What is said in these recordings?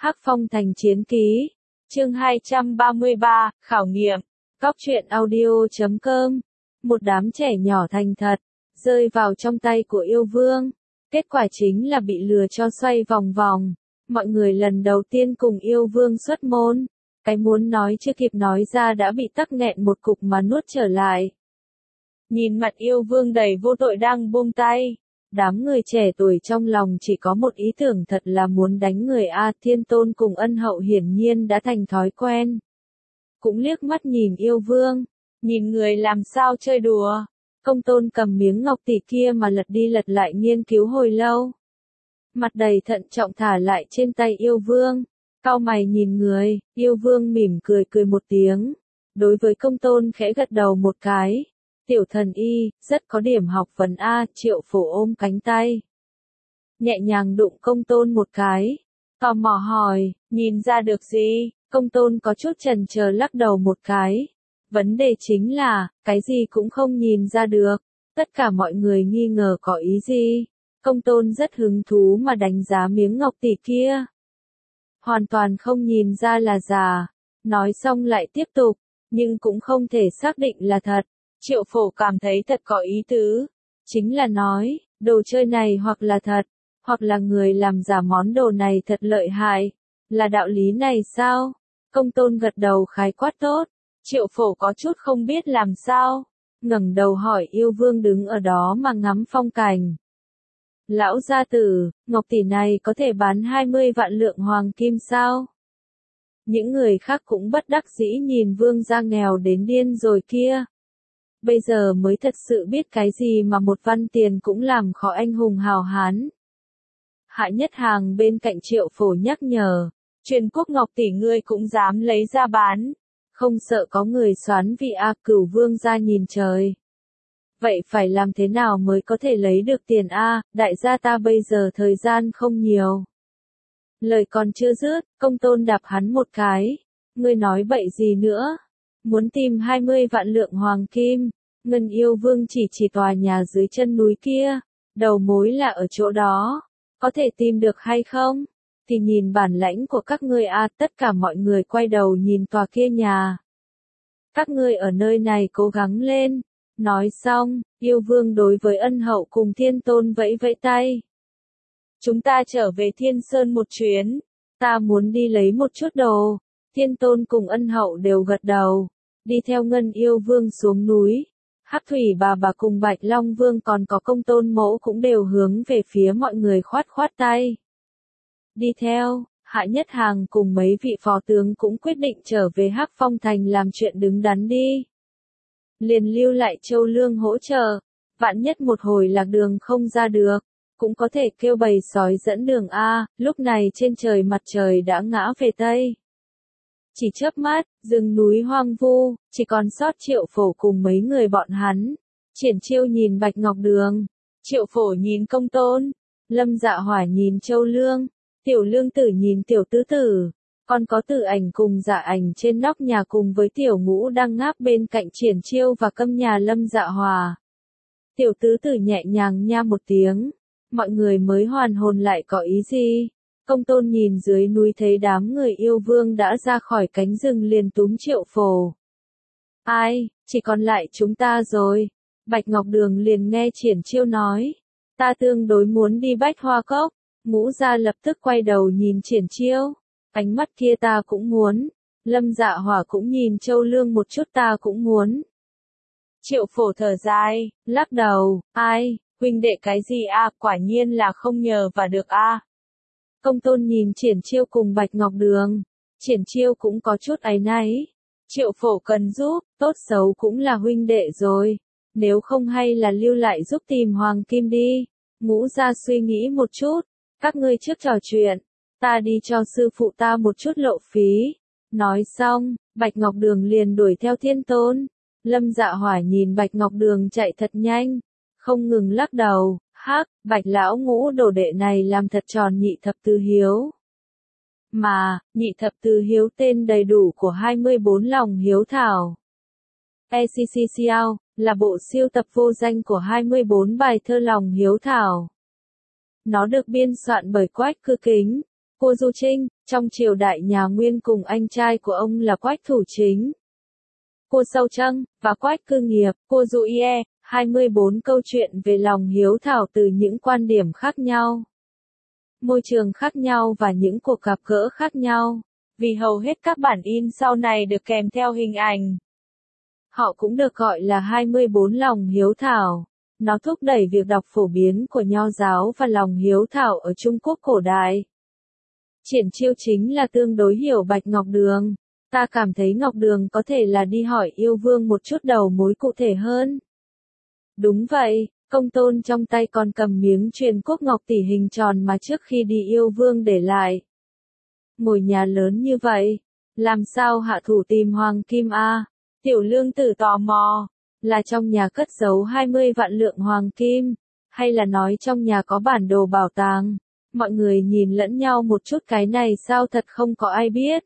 Hắc Phong Thành Chiến Ký, chương 233, khảo nghiệm, Cóc truyện audio.com. Một đám trẻ nhỏ thành thật, rơi vào trong tay của yêu vương. Kết quả chính là bị lừa cho xoay vòng vòng. Mọi người lần đầu tiên cùng yêu vương xuất môn. Cái muốn nói chưa kịp nói ra đã bị tắc nghẹn một cục mà nuốt trở lại. Nhìn mặt yêu vương đầy vô tội đang buông tay. Đám người trẻ tuổi trong lòng chỉ có một ý tưởng thật là muốn đánh người A. Thiên Tôn cùng Ân Hậu hiển nhiên đã thành thói quen. Cũng liếc mắt nhìn yêu vương, nhìn người làm sao chơi đùa. Công Tôn cầm miếng ngọc tỷ kia mà lật đi lật lại nghiên cứu hồi lâu. Mặt đầy thận trọng thả lại trên tay yêu vương, cau mày nhìn người, yêu vương mỉm cười cười một tiếng. Đối với Công Tôn khẽ gật đầu một cái. Tiểu thần y, rất có điểm học vấn A. Triệu Phổ ôm cánh tay, nhẹ nhàng đụng Công Tôn một cái, tò mò hỏi, nhìn ra được gì? Công Tôn có chút chần chờ lắc đầu một cái. Vấn đề chính là, cái gì cũng không nhìn ra được. Tất cả mọi người nghi ngờ có ý gì. Công Tôn rất hứng thú mà đánh giá miếng ngọc tỷ kia. Hoàn toàn không nhìn ra là giả. Nói xong lại tiếp tục, nhưng cũng không thể xác định là thật. Triệu Phổ cảm thấy thật có ý tứ. Chính là nói, đồ chơi này hoặc là thật, hoặc là người làm giả món đồ này thật lợi hại. Là đạo lý này sao? Công Tôn gật đầu khái quát tốt. Triệu Phổ có chút không biết làm sao. Ngẩng đầu hỏi yêu vương đứng ở đó mà ngắm phong cảnh. Lão gia tử, ngọc tỷ này có thể bán 20 vạn lượng hoàng kim sao? Những người khác cũng bất đắc dĩ nhìn vương gia nghèo đến điên rồi kia. Bây giờ mới thật sự biết cái gì mà một văn tiền cũng làm khó anh hùng hào hán. Hạ Nhất Hàng bên cạnh Triệu Phổ nhắc nhở, Truyền quốc ngọc tỷ ngươi cũng dám lấy ra bán, không sợ có người xoán vị A. Cửu vương gia nhìn trời. Vậy phải làm thế nào mới có thể lấy được tiền A, đại gia ta bây giờ thời gian không nhiều. Lời còn chưa dứt, Công Tôn đạp hắn một cái, ngươi nói bậy gì nữa? Muốn tìm 20 vạn lượng hoàng kim, Ngân yêu vương chỉ tòa nhà dưới chân núi kia, đầu mối là ở chỗ đó, có thể tìm được hay không? Thì nhìn bản lãnh của các ngươi A. Tất cả mọi người quay đầu nhìn tòa kia nhà. Các ngươi ở nơi này cố gắng lên. Nói xong, yêu vương đối với Ân Hậu cùng Thiên Tôn vẫy vẫy tay. Chúng ta trở về Thiên Sơn một chuyến, ta muốn đi lấy một chút đồ. Thiên Tôn cùng Ân Hậu đều gật đầu, đi theo Ngân yêu vương xuống núi. Hắc Thủy bà cùng Bạch Long vương còn có Công Tôn mẫu cũng đều hướng về phía mọi người khoát khoát tay. Đi theo, Hạ Nhất Hàng cùng mấy vị phó tướng cũng quyết định trở về Hắc Phong Thành làm chuyện đứng đắn đi. Liền lưu lại Châu Lương hỗ trợ, vạn nhất một hồi lạc đường không ra được, cũng có thể kêu bầy sói dẫn đường A. Lúc này trên trời mặt trời đã ngã về Tây. Chỉ chớp mắt, rừng núi hoang vu, chỉ còn sót Triệu Phổ cùng mấy người bọn hắn. Triển Chiêu nhìn Bạch Ngọc Đường, Triệu Phổ nhìn Công Tôn, Lâm Dạ Hỏa nhìn Châu Lương, Tiểu Lương Tử nhìn Tiểu Tứ Tử, còn có Tử Ảnh cùng Dạ Ảnh trên nóc nhà cùng với Tiểu Ngũ đang ngáp bên cạnh Triển Chiêu và câm nhà Lâm Dạ Hỏa. Tiểu Tứ Tử nhẹ nhàng nha một tiếng, mọi người mới hoàn hồn lại có ý gì. Công Tôn nhìn dưới núi thấy đám người yêu vương đã ra khỏi cánh rừng liền túm Triệu Phổ. Ai, chỉ còn lại chúng ta rồi. Bạch Ngọc Đường liền nghe Triển Chiêu nói. Ta tương đối muốn đi Bách Hoa Cốc. Ngũ gia lập tức quay đầu nhìn Triển Chiêu. Ánh mắt kia ta cũng muốn. Lâm Dạ Hỏa cũng nhìn Châu Lương một chút ta cũng muốn. Triệu Phổ thở dài, lắc đầu, ai, huynh đệ cái gì A, quả nhiên là không nhờ và được A. Công Tôn nhìn Triển Chiêu cùng Bạch Ngọc Đường. Triển Chiêu cũng có chút áy náy. Triệu Phổ cần giúp, tốt xấu cũng là huynh đệ rồi. Nếu không hay là lưu lại giúp tìm hoàng kim đi. Ngũ gia suy nghĩ một chút. Các ngươi trước trò chuyện. Ta đi cho sư phụ ta một chút lộ phí. Nói xong, Bạch Ngọc Đường liền đuổi theo Thiên Tôn. Lâm Dạ Hỏa nhìn Bạch Ngọc Đường chạy thật nhanh. Không ngừng lắc đầu. Hắc, Bạch lão ngũ đồ đệ này làm thật tròn nhị thập tứ hiếu. Mà, nhị thập tứ hiếu tên đầy đủ của 24 lòng hiếu thảo. ECCCL, là bộ siêu tập vô danh của 24 bài thơ lòng hiếu thảo. Nó được biên soạn bởi Quách Cư Kính, Cô Du Trinh, Trong triều đại nhà Nguyên cùng anh trai của ông là Quách Thủ Chính, Cô Sâu Trăng, và Quách Cư Nghiệp, Cô Dụ Ie, 24 câu chuyện về lòng hiếu thảo từ những quan điểm khác nhau, môi trường khác nhau và những cuộc gặp gỡ khác nhau. Vì hầu hết các bản in sau này được kèm theo hình ảnh. Họ cũng được gọi là 24 lòng hiếu thảo. Nó thúc đẩy việc đọc phổ biến của Nho giáo và lòng hiếu thảo ở Trung Quốc cổ đại. Triển Chiêu chính là tương đối hiểu Bạch Ngọc Đường. Ta cảm thấy Ngọc Đường có thể là đi hỏi yêu vương một chút đầu mối cụ thể hơn. Đúng vậy, Công Tôn trong tay còn cầm miếng truyền quốc ngọc tỷ hình tròn mà trước khi đi yêu vương để lại. Ngôi nhà lớn như vậy, làm sao hạ thủ tìm hoàng kim a? Tiểu Lương Tử tò mò, là trong nhà cất giấu 20 vạn lượng hoàng kim, hay là nói trong nhà có bản đồ bảo tàng? Mọi người nhìn lẫn nhau một chút, cái này sao thật không có ai biết.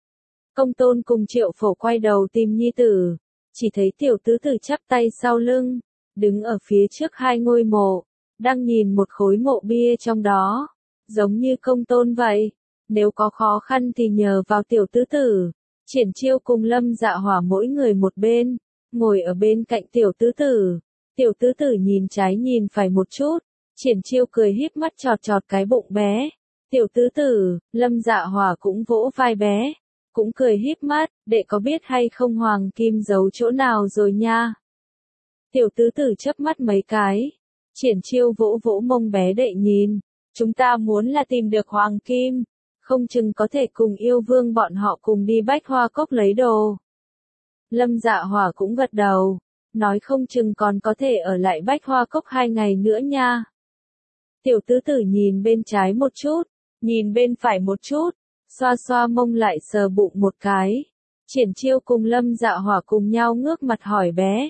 Công Tôn cùng Triệu Phổ quay đầu tìm nhi tử, chỉ thấy tiểu tứ tử chắp tay sau lưng, đứng ở phía trước hai ngôi mộ, đang nhìn một khối mộ bia trong đó, giống như Công Tôn vậy. Nếu có khó khăn thì nhờ vào tiểu tứ tử. Triển Chiêu cùng Lâm Dạ Hỏa mỗi người một bên, ngồi ở bên cạnh tiểu tứ tử. Tiểu tứ tử nhìn trái nhìn phải một chút, Triển Chiêu cười híp mắt chọt chọt cái bụng bé. Tiểu tứ tử, Lâm Dạ Hỏa cũng vỗ vai bé, cũng cười híp mắt, đệ có biết hay không hoàng kim giấu chỗ nào rồi nha. Tiểu tứ tử chớp mắt mấy cái, Triển Chiêu vỗ vỗ mông bé đệ nhìn, chúng ta muốn là tìm được hoàng kim. Không chừng có thể cùng yêu vương bọn họ cùng đi Bách Hoa Cốc lấy đồ. Lâm Dạ Hỏa cũng gật đầu, nói không chừng còn có thể ở lại Bách Hoa Cốc 2 ngày nữa nha. Tiểu tứ tử nhìn bên trái một chút, nhìn bên phải một chút, xoa xoa mông lại sờ bụng một cái. Triển Chiêu cùng Lâm Dạ Hỏa cùng nhau ngước mặt hỏi bé.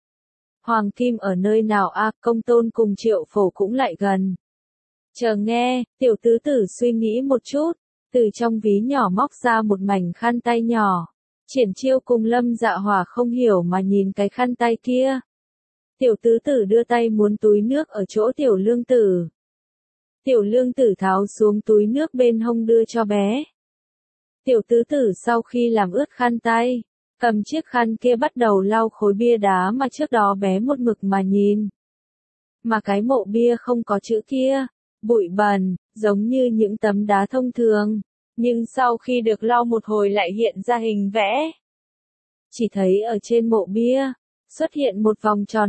Hoàng kim ở nơi nào a? Công Tôn cùng Triệu Phổ cũng lại gần. Chờ nghe, tiểu tứ tử suy nghĩ một chút. Từ trong ví nhỏ móc ra một mảnh khăn tay nhỏ. Triển Chiêu cùng Lâm Dạ Hỏa không hiểu mà nhìn cái khăn tay kia. Tiểu tứ tử đưa tay muốn túi nước ở chỗ tiểu lương tử. Tiểu lương tử tháo xuống túi nước bên hông đưa cho bé. Tiểu tứ tử sau khi làm ướt khăn tay, cầm chiếc khăn kia bắt đầu lau khối bia đá mà trước đó bé một mực mà nhìn. Mà cái mộ bia không có chữ kia, bụi bẩn, giống như những tấm đá thông thường, nhưng sau khi được lau một hồi lại hiện ra hình vẽ. Chỉ thấy ở trên mộ bia, xuất hiện một vòng tròn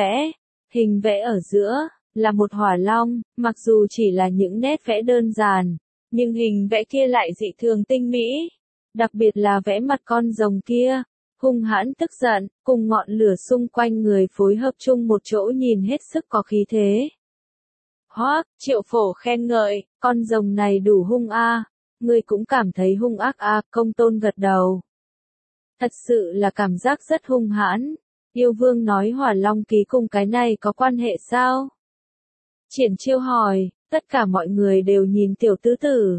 hình vẽ ở giữa, là một hỏa long, mặc dù chỉ là những nét vẽ đơn giản, nhưng hình vẽ kia lại dị thường tinh mỹ, đặc biệt là vẽ mặt con rồng kia, hung hãn tức giận, cùng ngọn lửa xung quanh người phối hợp chung một chỗ nhìn hết sức có khí thế. Hoác, Triệu Phổ khen ngợi, con rồng này đủ hung a, ngươi cũng cảm thấy hung ác a, Công Tôn gật đầu. Thật sự là cảm giác rất hung hãn, yêu vương nói hỏa long ký cùng cái này có quan hệ sao? Triển Chiêu hỏi, tất cả mọi người đều nhìn tiểu tứ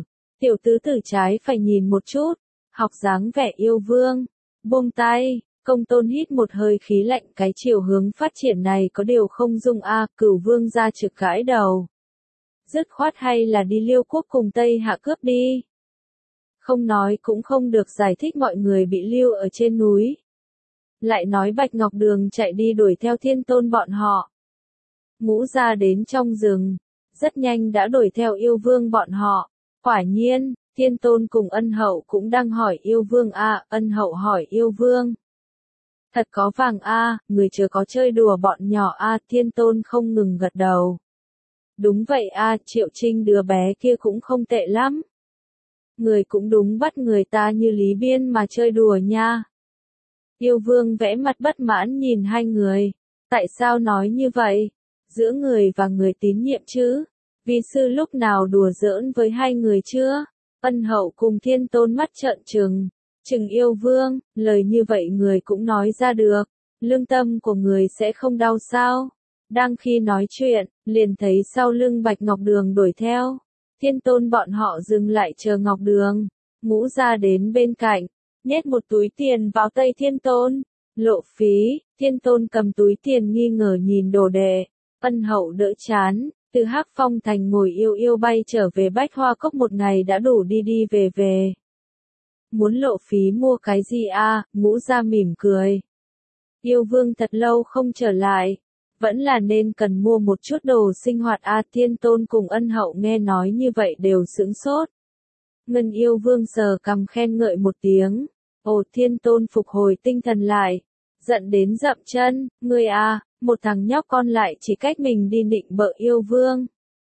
tử trái phải nhìn một chút, học dáng vẻ yêu vương, buông tay. Công Tôn hít một hơi khí lạnh, cái chiều hướng phát triển này có điều không dung a, Cửu Vương ra trực gãi đầu. Dứt khoát hay là đi Liêu quốc cùng Tây Hạ cướp đi. Không nói cũng không được, giải thích mọi người bị lưu ở trên núi. Lại nói Bạch Ngọc Đường chạy đi đuổi theo Thiên Tôn bọn họ. Ngũ ra đến trong rừng, rất nhanh đã đuổi theo yêu vương bọn họ. Quả nhiên, Thiên Tôn cùng Ân Hậu cũng đang hỏi yêu vương a, Ân Hậu hỏi yêu vương. Thật có vàng a, người chưa có chơi đùa bọn nhỏ a, Thiên Tôn không ngừng gật đầu. Đúng vậy a, Triệu Trinh đứa bé kia cũng không tệ lắm. Người cũng đúng bắt người ta như Lý Biên mà chơi đùa nha. Yêu vương vẽ mặt bất mãn nhìn hai người. Tại sao nói như vậy? Giữa người và người tín nhiệm chứ? Vi sư lúc nào đùa giỡn với hai người chưa? Ân Hậu cùng Thiên Tôn mắt trợn trừng. Trừng yêu vương, lời như vậy người cũng nói ra được. Lương tâm của người sẽ không đau sao? Đang khi nói chuyện, liền thấy sau lưng Bạch Ngọc Đường đuổi theo. Thiên Tôn bọn họ dừng lại chờ Ngọc Đường. Ngũ ra đến bên cạnh, nhét một túi tiền vào tay Thiên Tôn. Lộ phí, Thiên Tôn cầm túi tiền nghi ngờ nhìn đồ đệ. Ân Hậu đỡ chán, Từ Hắc Phong Thành ngồi yêu yêu bay trở về Bách Hoa Cốc một ngày đã đủ đi đi về về. Muốn lộ phí mua cái gì à, Ngũ Gia mỉm cười. Yêu Vương thật lâu không trở lại, vẫn là nên cần mua một chút đồ sinh hoạt à, Thiên Tôn cùng Ân Hậu nghe nói như vậy đều sững sốt. Ngân Yêu Vương sờ cằm khen ngợi một tiếng, ồ Thiên Tôn phục hồi tinh thần lại, giận đến dậm chân, ngươi à, một thằng nhóc con lại chỉ cách mình đi nịnh bợ Yêu Vương.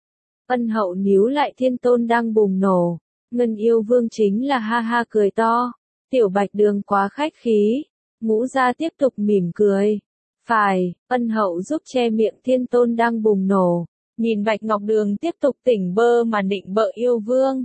Ân Hậu níu lại Thiên Tôn đang bùng nổ, Ngân Yêu Vương chính là ha ha cười to, Tiểu Bạch Đường quá khách khí. Ngũ Gia tiếp tục mỉm cười. Phải, Ân Hậu giúp che miệng Thiên Tôn đang bùng nổ, nhìn Bạch Ngọc Đường tiếp tục tỉnh bơ mà nịnh bợ Yêu Vương.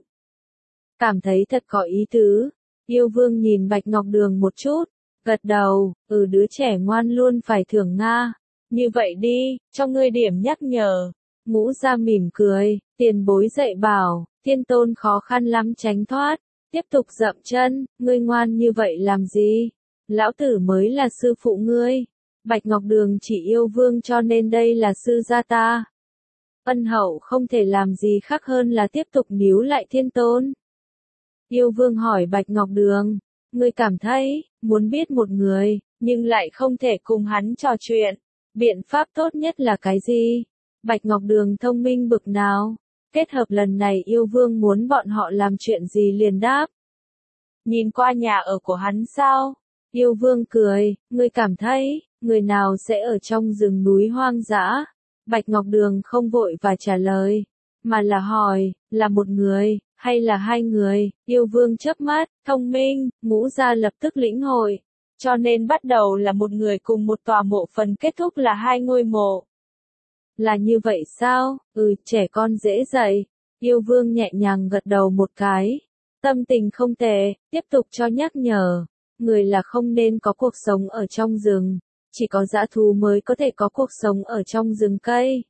Cảm thấy thật có ý tứ, Yêu Vương nhìn Bạch Ngọc Đường một chút, gật đầu, đứa trẻ ngoan luôn phải thưởng Nga. Như vậy đi, cho ngươi điểm nhắc nhở. Ngũ Gia mỉm cười, tiền bối dạy bảo, Thiên Tôn khó khăn lắm tránh thoát, tiếp tục dậm chân, ngươi ngoan như vậy làm gì? Lão tử mới là sư phụ ngươi. Bạch Ngọc Đường chỉ Yêu Vương cho nên đây là sư gia ta. Ân Hậu không thể làm gì khác hơn là tiếp tục níu lại Thiên Tôn. Yêu Vương hỏi Bạch Ngọc Đường, ngươi cảm thấy, muốn biết một người, nhưng lại không thể cùng hắn trò chuyện. Biện pháp tốt nhất là cái gì? Bạch Ngọc Đường thông minh bực nào? Kết hợp lần này Yêu Vương muốn bọn họ làm chuyện gì liền đáp. Nhìn qua nhà ở của hắn sao? Yêu Vương cười, ngươi cảm thấy, người nào sẽ ở trong rừng núi hoang dã? Bạch Ngọc Đường không vội và trả lời, mà là hỏi, là một người, hay là hai người? Yêu Vương chớp mắt, thông minh, Ngũ Gia lập tức lĩnh hội. Cho nên bắt đầu là một người cùng một tòa mộ phần kết thúc là hai ngôi mộ. Là như vậy sao? Trẻ con dễ dạy. Yêu Vương nhẹ nhàng gật đầu một cái. Tâm tình không tệ, tiếp tục cho nhắc nhở. Người là không nên có cuộc sống ở trong rừng, chỉ có dã thú mới có thể có cuộc sống ở trong rừng cây.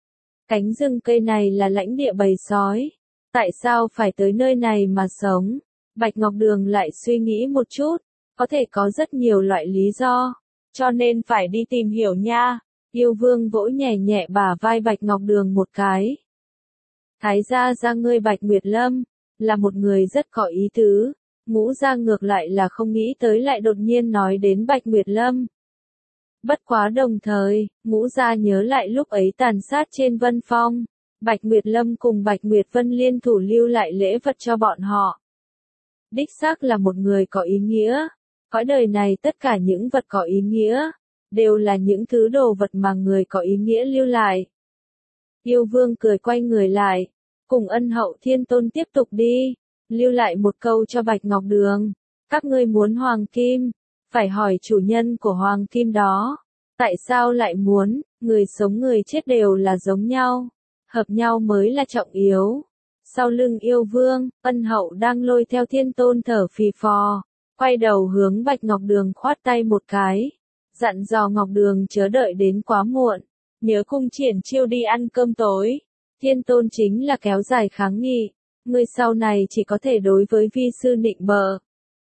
Cánh rừng cây này là lãnh địa bầy sói, tại sao phải tới nơi này mà sống? Bạch Ngọc Đường lại suy nghĩ một chút, có thể có rất nhiều loại lý do, cho nên phải đi tìm hiểu nha. Yêu Vương vỗ nhẹ nhẹ bả vai Bạch Ngọc Đường một cái. Thái gia ngươi Bạch Nguyệt Lâm, là một người rất có ý tứ. Ngũ Gia ngược lại là không nghĩ tới lại đột nhiên nói đến Bạch Nguyệt Lâm. Bất quá đồng thời, Ngũ Gia nhớ lại lúc ấy tàn sát trên Vân Phong, Bạch Nguyệt Lâm cùng Bạch Nguyệt Vân liên thủ lưu lại lễ vật cho bọn họ. Đích xác là một người có ý nghĩa. Cõi đời này tất cả những vật có ý nghĩa, đều là những thứ đồ vật mà người có ý nghĩa lưu lại. Yêu Vương cười quay người lại, cùng Ân Hậu Thiên Tôn tiếp tục đi. Lưu lại một câu cho Bạch Ngọc Đường. Các ngươi muốn hoàng kim, phải hỏi chủ nhân của hoàng kim đó. Tại sao lại muốn, người sống người chết đều là giống nhau. Hợp nhau mới là trọng yếu. Sau lưng Yêu Vương, Ân Hậu đang lôi theo Thiên Tôn thở phì phò. Quay đầu hướng Bạch Ngọc Đường khoát tay một cái. Dặn dò Ngọc Đường chớ đợi đến quá muộn. Nhớ cung Triển Chiêu đi ăn cơm tối. Thiên Tôn chính là kéo dài kháng nghị. Người sau này chỉ có thể đối với vi sư nịnh bợ.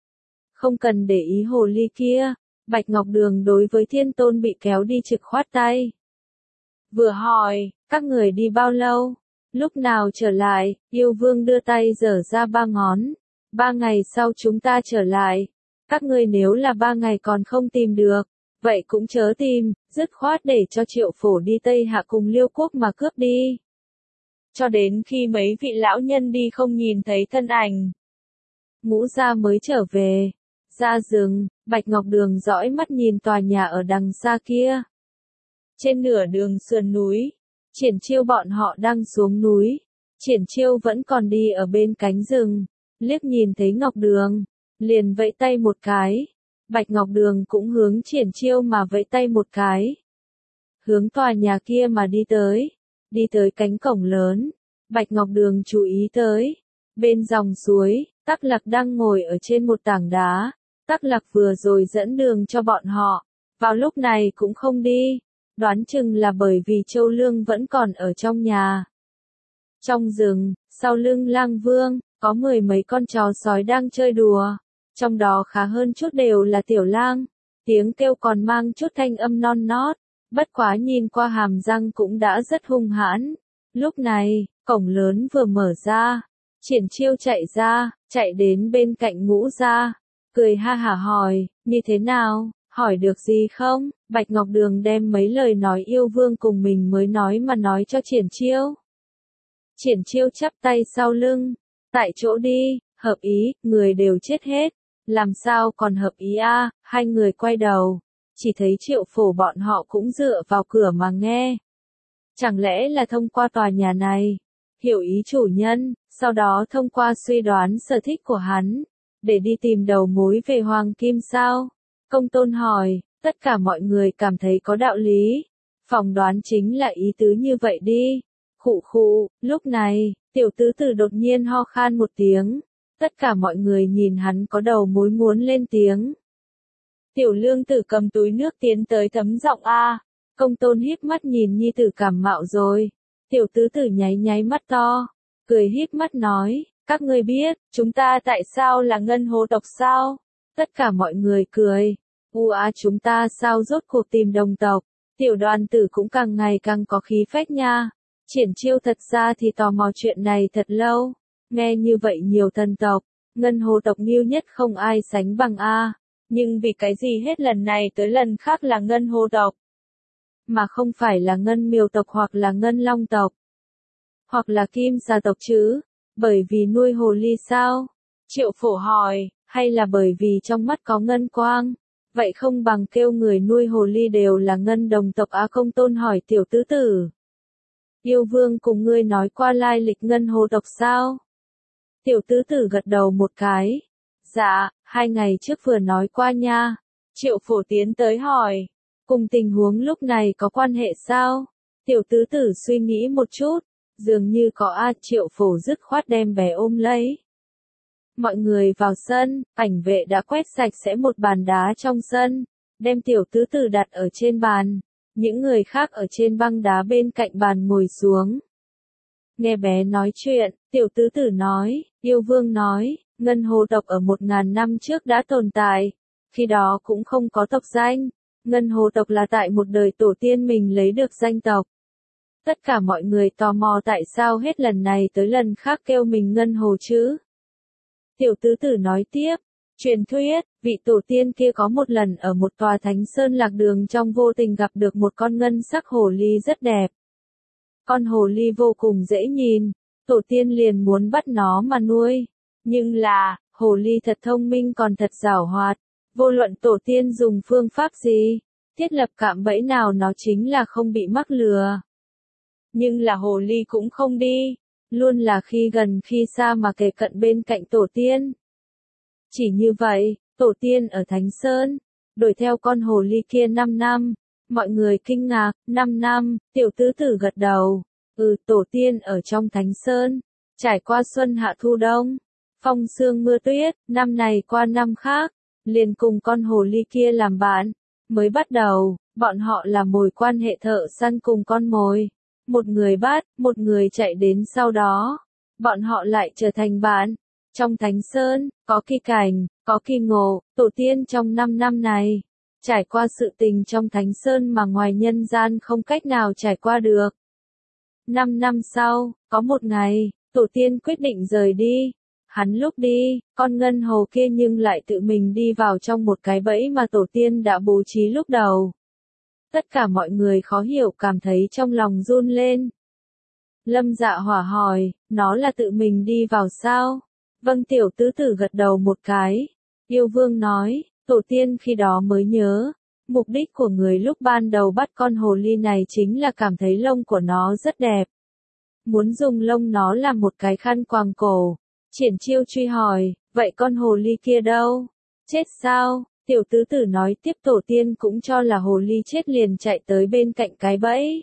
Không cần để ý hồ ly kia. Bạch Ngọc Đường đối với Thiên Tôn bị kéo đi trực khoát tay. Vừa hỏi, các người đi bao lâu? Lúc nào trở lại? Yêu Vương đưa tay giở ra 3 ngón. 3 ngày sau chúng ta trở lại. Các ngươi nếu là 3 ngày còn không tìm được, vậy cũng chớ tìm, dứt khoát để cho Triệu Phổ đi Tây Hạ cùng Liêu Quốc mà cướp đi. Cho đến khi mấy vị lão nhân đi không nhìn thấy thân ảnh. Ngũ Gia mới trở về. Ra rừng, Bạch Ngọc Đường dõi mắt nhìn tòa nhà ở đằng xa kia. Trên nửa đường sườn núi, Triển Chiêu bọn họ đang xuống núi. Triển Chiêu vẫn còn đi ở bên cánh rừng. Liếc nhìn thấy Ngọc Đường, liền vẫy tay một cái. Bạch Ngọc Đường cũng hướng Triển Chiêu mà vẫy tay một cái. Hướng tòa nhà kia mà đi tới. Đi tới cánh cổng lớn, Bạch Ngọc Đường chú ý tới. Bên dòng suối, Tắc Lạc đang ngồi ở trên một tảng đá. Tắc Lạc vừa rồi dẫn đường cho bọn họ. Vào lúc này cũng không đi. Đoán chừng là bởi vì Châu Lương vẫn còn ở trong nhà. Trong rừng, sau lưng Lang Vương, có 10 mấy con chó sói đang chơi đùa. Trong đó khá hơn chút đều là Tiểu Lang. Tiếng kêu còn mang chút thanh âm non nót. Bất quá nhìn qua hàm răng cũng đã rất hung hãn. Lúc này, cổng lớn vừa mở ra, Triển Chiêu chạy ra, chạy đến bên cạnh Ngũ Gia, cười ha hả hỏi, như thế nào, hỏi được gì không? Bạch Ngọc Đường đem mấy lời nói yêu vương cùng mình mới nói mà nói cho Triển Chiêu. Triển Chiêu chắp tay sau lưng, tại chỗ đi, hợp ý, người đều chết hết, làm sao còn hợp ý a? Hai người quay đầu, chỉ thấy Triệu Phổ bọn họ cũng dựa vào cửa mà nghe. Chẳng lẽ là thông qua tòa nhà này, hiểu ý chủ nhân, sau đó thông qua suy đoán sở thích của hắn, để đi tìm đầu mối về Hoàng Kim sao? Công Tôn hỏi, tất cả mọi người cảm thấy có đạo lý, phỏng đoán chính là ý tứ như vậy đi. Khụ khụ, lúc này, tiểu tứ tử đột nhiên ho khan một tiếng, tất cả mọi người nhìn hắn có đầu mối muốn lên tiếng. Tiểu Lương Tử cầm túi nước tiến tới thấm giọng a. Công Tôn híp mắt nhìn nhi tử cảm mạo rồi. Tiểu tứ tử nháy nháy mắt to, cười híp mắt nói, các ngươi biết, chúng ta tại sao là ngân hồ tộc sao? Tất cả mọi người cười, chúng ta sao rốt cuộc tìm đồng tộc? Tiểu Đoàn Tử cũng càng ngày càng có khí phách nha. Triển Chiêu thật ra thì tò mò chuyện này thật lâu, nghe như vậy nhiều thần tộc, ngân hồ tộc nghiêu nhất không ai sánh bằng a. Nhưng vì cái gì hết lần này tới lần khác là ngân hồ tộc, mà không phải là ngân miêu tộc hoặc là ngân long tộc, hoặc là kim xà tộc chứ? Bởi vì nuôi hồ ly sao? Triệu Phổ hỏi, hay là bởi vì trong mắt có ngân quang? Vậy không bằng kêu người nuôi hồ ly đều là ngân đồng tộc á. Công Tôn hỏi tiểu tứ tử. Yêu vương cùng ngươi nói qua lai lịch ngân hồ tộc sao? Tiểu tứ tử gật đầu một cái. Dạ, 2 ngày trước vừa nói qua nha. Triệu Phổ tiến tới hỏi, cùng tình huống lúc này có quan hệ sao? Tiểu tứ tử suy nghĩ một chút, dường như có a. Triệu Phổ dứt khoát đem bé ôm lấy. Mọi người vào sân, ảnh vệ đã quét sạch sẽ một bàn đá trong sân, đem tiểu tứ tử đặt ở trên bàn. Những người khác ở trên băng đá bên cạnh bàn ngồi xuống. Nghe bé nói chuyện, tiểu tứ tử nói, yêu vương nói, ngân hồ tộc ở 1000 năm trước đã tồn tại, khi đó cũng không có tộc danh, ngân hồ tộc là tại một đời tổ tiên mình lấy được danh tộc. Tất cả mọi người tò mò tại sao hết lần này tới lần khác kêu mình ngân hồ chứ. Tiểu tứ tử nói tiếp, truyền thuyết, vị tổ tiên kia có một lần ở một tòa thánh sơn lạc đường trong vô tình gặp được một con ngân sắc hồ ly rất đẹp. Con hồ ly vô cùng dễ nhìn, tổ tiên liền muốn bắt nó mà nuôi. Nhưng là, hồ ly thật thông minh còn thật giảo hoạt, vô luận tổ tiên dùng phương pháp gì, thiết lập cạm bẫy nào nó chính là không bị mắc lừa. Nhưng là hồ ly cũng không đi, luôn là khi gần khi xa mà kề cận bên cạnh tổ tiên. Chỉ như vậy, tổ tiên ở Thánh Sơn, đuổi theo con hồ ly kia 5 năm, mọi người kinh ngạc, 5 năm, tiểu tứ tử gật đầu, tổ tiên ở trong Thánh Sơn, trải qua xuân hạ thu đông, phong sương mưa tuyết, năm này qua năm khác, liền cùng con hồ ly kia làm bạn, mới bắt đầu, bọn họ là mồi quan hệ thợ săn cùng con mồi. Một người bắt, một người chạy đến sau đó, bọn họ lại trở thành bạn. Trong Thánh Sơn, có Kỳ Cảnh, có Kỳ Ngộ, tổ tiên trong 5 năm này, trải qua sự tình trong Thánh Sơn mà ngoài nhân gian không cách nào trải qua được. 5 năm sau, có một ngày, tổ tiên quyết định rời đi. Hắn lúc đi, con ngân hồ kia nhưng lại tự mình đi vào trong một cái bẫy mà tổ tiên đã bố trí lúc đầu. Tất cả mọi người khó hiểu cảm thấy trong lòng run lên. Lâm Dạ Hỏa hỏi, nó là tự mình đi vào sao? Vâng, tiểu tứ tử gật đầu một cái. Yêu vương nói, tổ tiên khi đó mới nhớ, mục đích của người lúc ban đầu bắt con hồ ly này chính là cảm thấy lông của nó rất đẹp. Muốn dùng lông nó làm một cái khăn quàng cổ. Triển Chiêu truy hỏi, vậy con hồ ly kia đâu? Chết sao? Tiểu tứ tử nói tiếp, tổ tiên cũng cho là hồ ly chết liền chạy tới bên cạnh cái bẫy.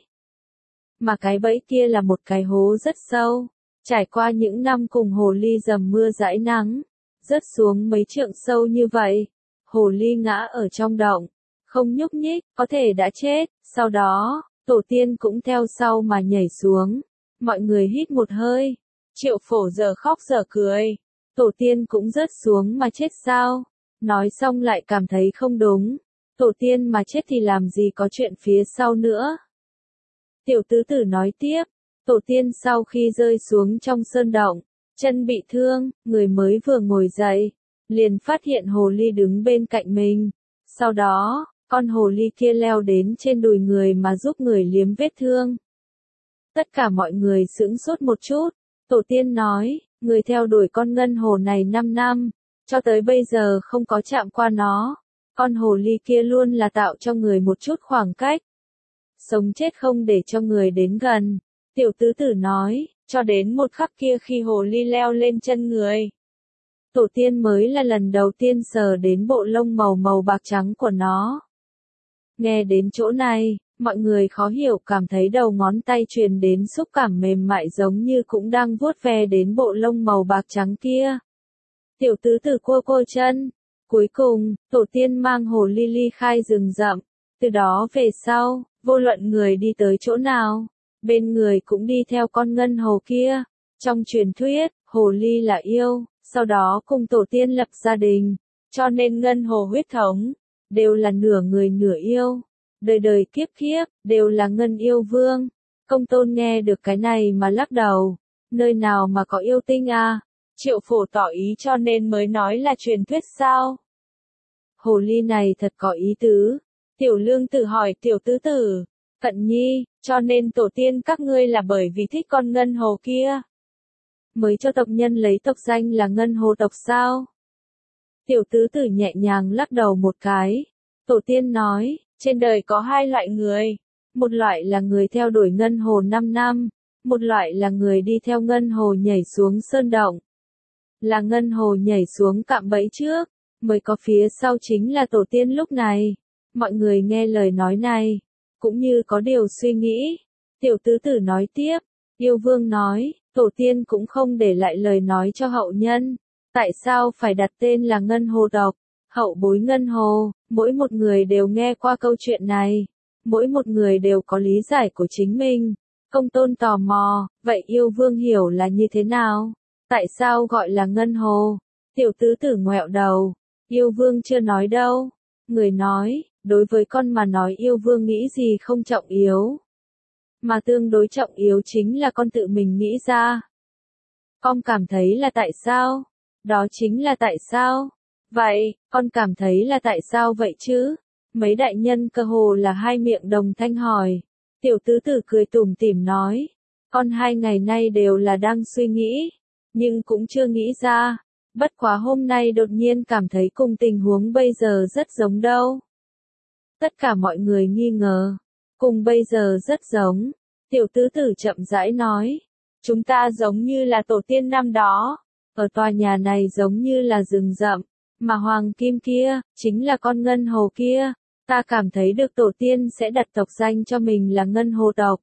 Mà cái bẫy kia là một cái hố rất sâu. Trải qua những năm cùng hồ ly dầm mưa dãi nắng, rớt xuống mấy trượng sâu như vậy. Hồ ly ngã ở trong động, không nhúc nhích, có thể đã chết. Sau đó, tổ tiên cũng theo sau mà nhảy xuống. Mọi người hít một hơi. Triệu Phổ giờ khóc giờ cười. Tổ tiên cũng rớt xuống mà chết sao? Nói xong lại cảm thấy không đúng. Tổ tiên mà chết thì làm gì có chuyện phía sau nữa. Tiểu tứ tử nói tiếp. Tổ tiên sau khi rơi xuống trong sơn động, chân bị thương, người mới vừa ngồi dậy, liền phát hiện hồ ly đứng bên cạnh mình. Sau đó, con hồ ly kia leo đến trên đùi người mà giúp người liếm vết thương. Tất cả mọi người sững sốt một chút, tổ tiên nói, người theo đuổi con ngân hồ này 5 năm, cho tới bây giờ không có chạm qua nó. Con hồ ly kia luôn là tạo cho người một chút khoảng cách. Sống chết không để cho người đến gần. Tiểu tứ tử nói, cho đến một khắc kia khi hồ ly leo lên chân người. Tổ tiên mới là lần đầu tiên sờ đến bộ lông màu màu bạc trắng của nó. Nghe đến chỗ này, mọi người khó hiểu cảm thấy đầu ngón tay truyền đến xúc cảm mềm mại giống như cũng đang vuốt ve đến bộ lông màu bạc trắng kia. Tiểu tứ tử cua chân. Cuối cùng, tổ tiên mang hồ ly ly khai rừng rậm. Từ đó về sau, vô luận người đi tới chỗ nào, bên người cũng đi theo con ngân hồ kia. Trong truyền thuyết, hồ ly là yêu, sau đó cùng tổ tiên lập gia đình, cho nên ngân hồ huyết thống, đều là nửa người nửa yêu. Đời đời kiếp kiếp, đều là ngân yêu vương. Công tôn nghe được cái này mà lắc đầu. Nơi nào mà có yêu tinh à? Triệu phổ tỏ ý cho nên mới nói là truyền thuyết sao? Hồ ly này thật có ý tứ. Tiểu lương tử hỏi tiểu tứ tử. Cận nhi, cho nên tổ tiên các ngươi là bởi vì thích con ngân hồ kia. Mới cho tộc nhân lấy tộc danh là ngân hồ tộc sao? Tiểu tứ tử nhẹ nhàng lắc đầu một cái. Tổ tiên nói, trên đời có hai loại người. Một loại là người theo đuổi ngân hồ 5 năm. Một loại là người đi theo ngân hồ nhảy xuống sơn động. Là ngân hồ nhảy xuống cạm bẫy trước, mới có phía sau chính là tổ tiên lúc này. Mọi người nghe lời nói này, cũng như có điều suy nghĩ. Tiểu tứ tử nói tiếp, yêu vương nói, tổ tiên cũng không để lại lời nói cho hậu nhân. Tại sao phải đặt tên là ngân hồ tộc? Hậu bối ngân hồ, mỗi một người đều nghe qua câu chuyện này. Mỗi một người đều có lý giải của chính mình. Công tôn tò mò, vậy yêu vương hiểu là như thế nào? Tại sao gọi là ngân hồ? Tiểu tứ tử ngoẹo đầu. Yêu vương chưa nói đâu. Người nói, đối với con mà nói yêu vương nghĩ gì không trọng yếu. Mà tương đối trọng yếu chính là con tự mình nghĩ ra. Con cảm thấy là tại sao? Đó chính là tại sao? Vậy, con cảm thấy là tại sao vậy chứ? Mấy đại nhân cơ hồ là hai miệng đồng thanh hỏi. Tiểu tứ tử cười tủm tỉm nói. Con 2 ngày nay đều là đang suy nghĩ. Nhưng cũng chưa nghĩ ra. Bất quá hôm nay đột nhiên cảm thấy cùng tình huống bây giờ rất giống đâu. Tất cả mọi người nghi ngờ. Cùng bây giờ rất giống. Tiểu tứ tử chậm rãi nói. Chúng ta giống như là tổ tiên năm đó. Ở tòa nhà này giống như là rừng rậm. Mà hoàng kim kia, chính là con ngân hồ kia. Ta cảm thấy được tổ tiên sẽ đặt tộc danh cho mình là ngân hồ tộc.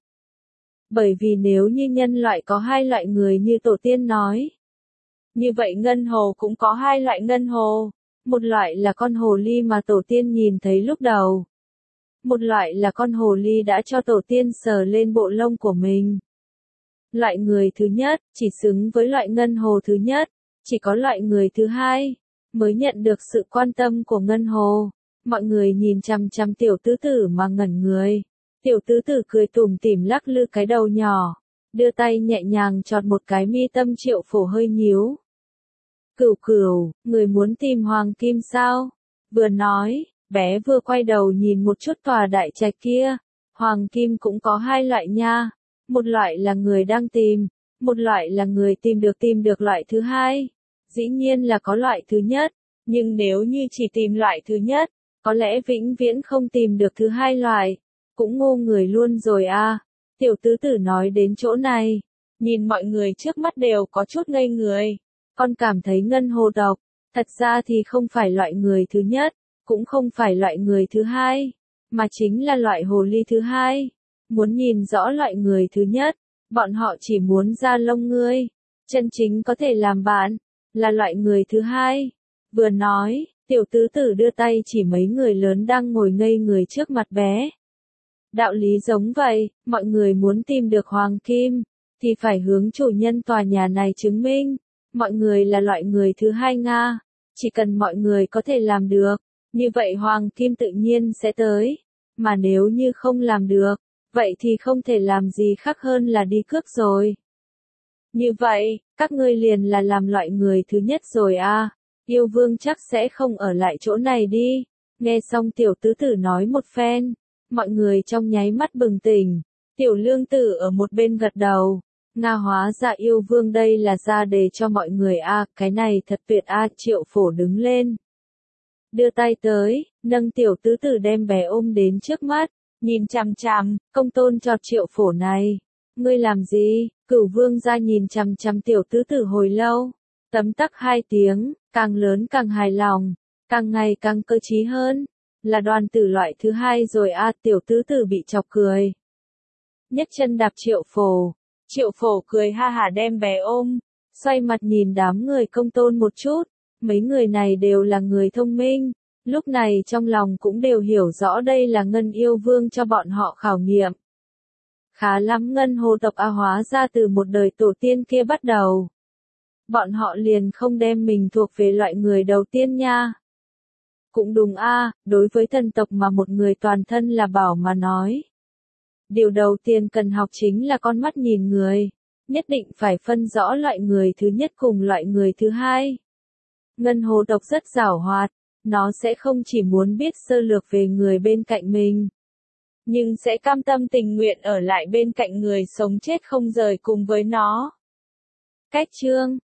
Bởi vì nếu như nhân loại có 2 loại người như tổ tiên nói. Như vậy ngân hồ cũng có 2 loại ngân hồ. Một loại là con hồ ly mà tổ tiên nhìn thấy lúc đầu. Một loại là con hồ ly đã cho tổ tiên sờ lên bộ lông của mình. Loại người thứ nhất, chỉ xứng với loại ngân hồ thứ nhất. Chỉ có loại người thứ hai, mới nhận được sự quan tâm của ngân hồ. Mọi người nhìn chằm chằm tiểu tứ tử mà ngẩn người. Tiểu tứ tử cười tủm tỉm lắc lư cái đầu nhỏ. Đưa tay nhẹ nhàng chọt một cái mi tâm Triệu phổ hơi nhíu. Cửu cửu, người muốn tìm hoàng kim sao? Vừa nói, bé vừa quay đầu nhìn một chút tòa đại trạch kia. Hoàng kim cũng có 2 loại nha. Một loại là người đang tìm. Một loại là người tìm được loại thứ hai. Dĩ nhiên là có loại thứ nhất. Nhưng nếu như chỉ tìm loại thứ nhất, có lẽ vĩnh viễn không tìm được thứ hai loại. Cũng ngu người luôn rồi à. Tiểu tứ tử nói đến chỗ này. Nhìn mọi người trước mắt đều có chút ngây người. Con cảm thấy ngân hồ tộc, thật ra thì không phải loại người thứ nhất, cũng không phải loại người thứ hai, mà chính là loại hồ ly thứ hai. Muốn nhìn rõ loại người thứ nhất, bọn họ chỉ muốn da lông ngươi, chân chính có thể làm bạn, là loại người thứ hai. Vừa nói, tiểu tứ tử đưa tay chỉ mấy người lớn đang ngồi ngây người trước mặt bé. Đạo lý giống vậy, mọi người muốn tìm được hoàng kim, thì phải hướng chủ nhân tòa nhà này chứng minh. Mọi người là loại người thứ hai Nga. Chỉ cần mọi người có thể làm được, như vậy hoàng kim tự nhiên sẽ tới. Mà nếu như không làm được, vậy thì không thể làm gì khác hơn là đi cướp rồi. Như vậy, các ngươi liền là làm loại người thứ nhất rồi à, yêu vương chắc sẽ không ở lại chỗ này đi. Nghe xong tiểu tứ tử nói một phen, mọi người trong nháy mắt bừng tỉnh, tiểu lương tử ở một bên gật đầu. Nga hóa ra yêu vương đây là ra đề cho mọi người a, cái này thật tuyệt a, Triệu Phổ đứng lên. Đưa tay tới, nâng tiểu tứ tử đem bé ôm đến trước mắt, nhìn chằm chằm, công tôn chọt Triệu Phổ này. Ngươi làm gì? Cửu vương ra nhìn chằm chằm tiểu tứ tử hồi lâu, tấm tắc hai tiếng, càng lớn càng hài lòng, càng ngày càng cơ trí hơn. Là đoàn tử loại thứ hai rồi a, tiểu tứ tử bị chọc cười. Nhấc chân đạp Triệu Phổ. Triệu Phổ cười ha hả đem bé ôm, xoay mặt nhìn đám người công tôn một chút, mấy người này đều là người thông minh, lúc này trong lòng cũng đều hiểu rõ đây là Ngân yêu vương cho bọn họ khảo nghiệm. Khá lắm Ngân hồ tộc a, hóa ra từ một đời tổ tiên kia bắt đầu. Bọn họ liền không đem mình thuộc về loại người đầu tiên nha. Cũng đúng a, đối với thần tộc mà một người toàn thân là bảo mà nói. Điều đầu tiên cần học chính là con mắt nhìn người, nhất định phải phân rõ loại người thứ nhất cùng loại người thứ hai. Ngân hồ tộc rất giảo hoạt, nó sẽ không chỉ muốn biết sơ lược về người bên cạnh mình, nhưng sẽ cam tâm tình nguyện ở lại bên cạnh người sống chết không rời cùng với nó. Cách chương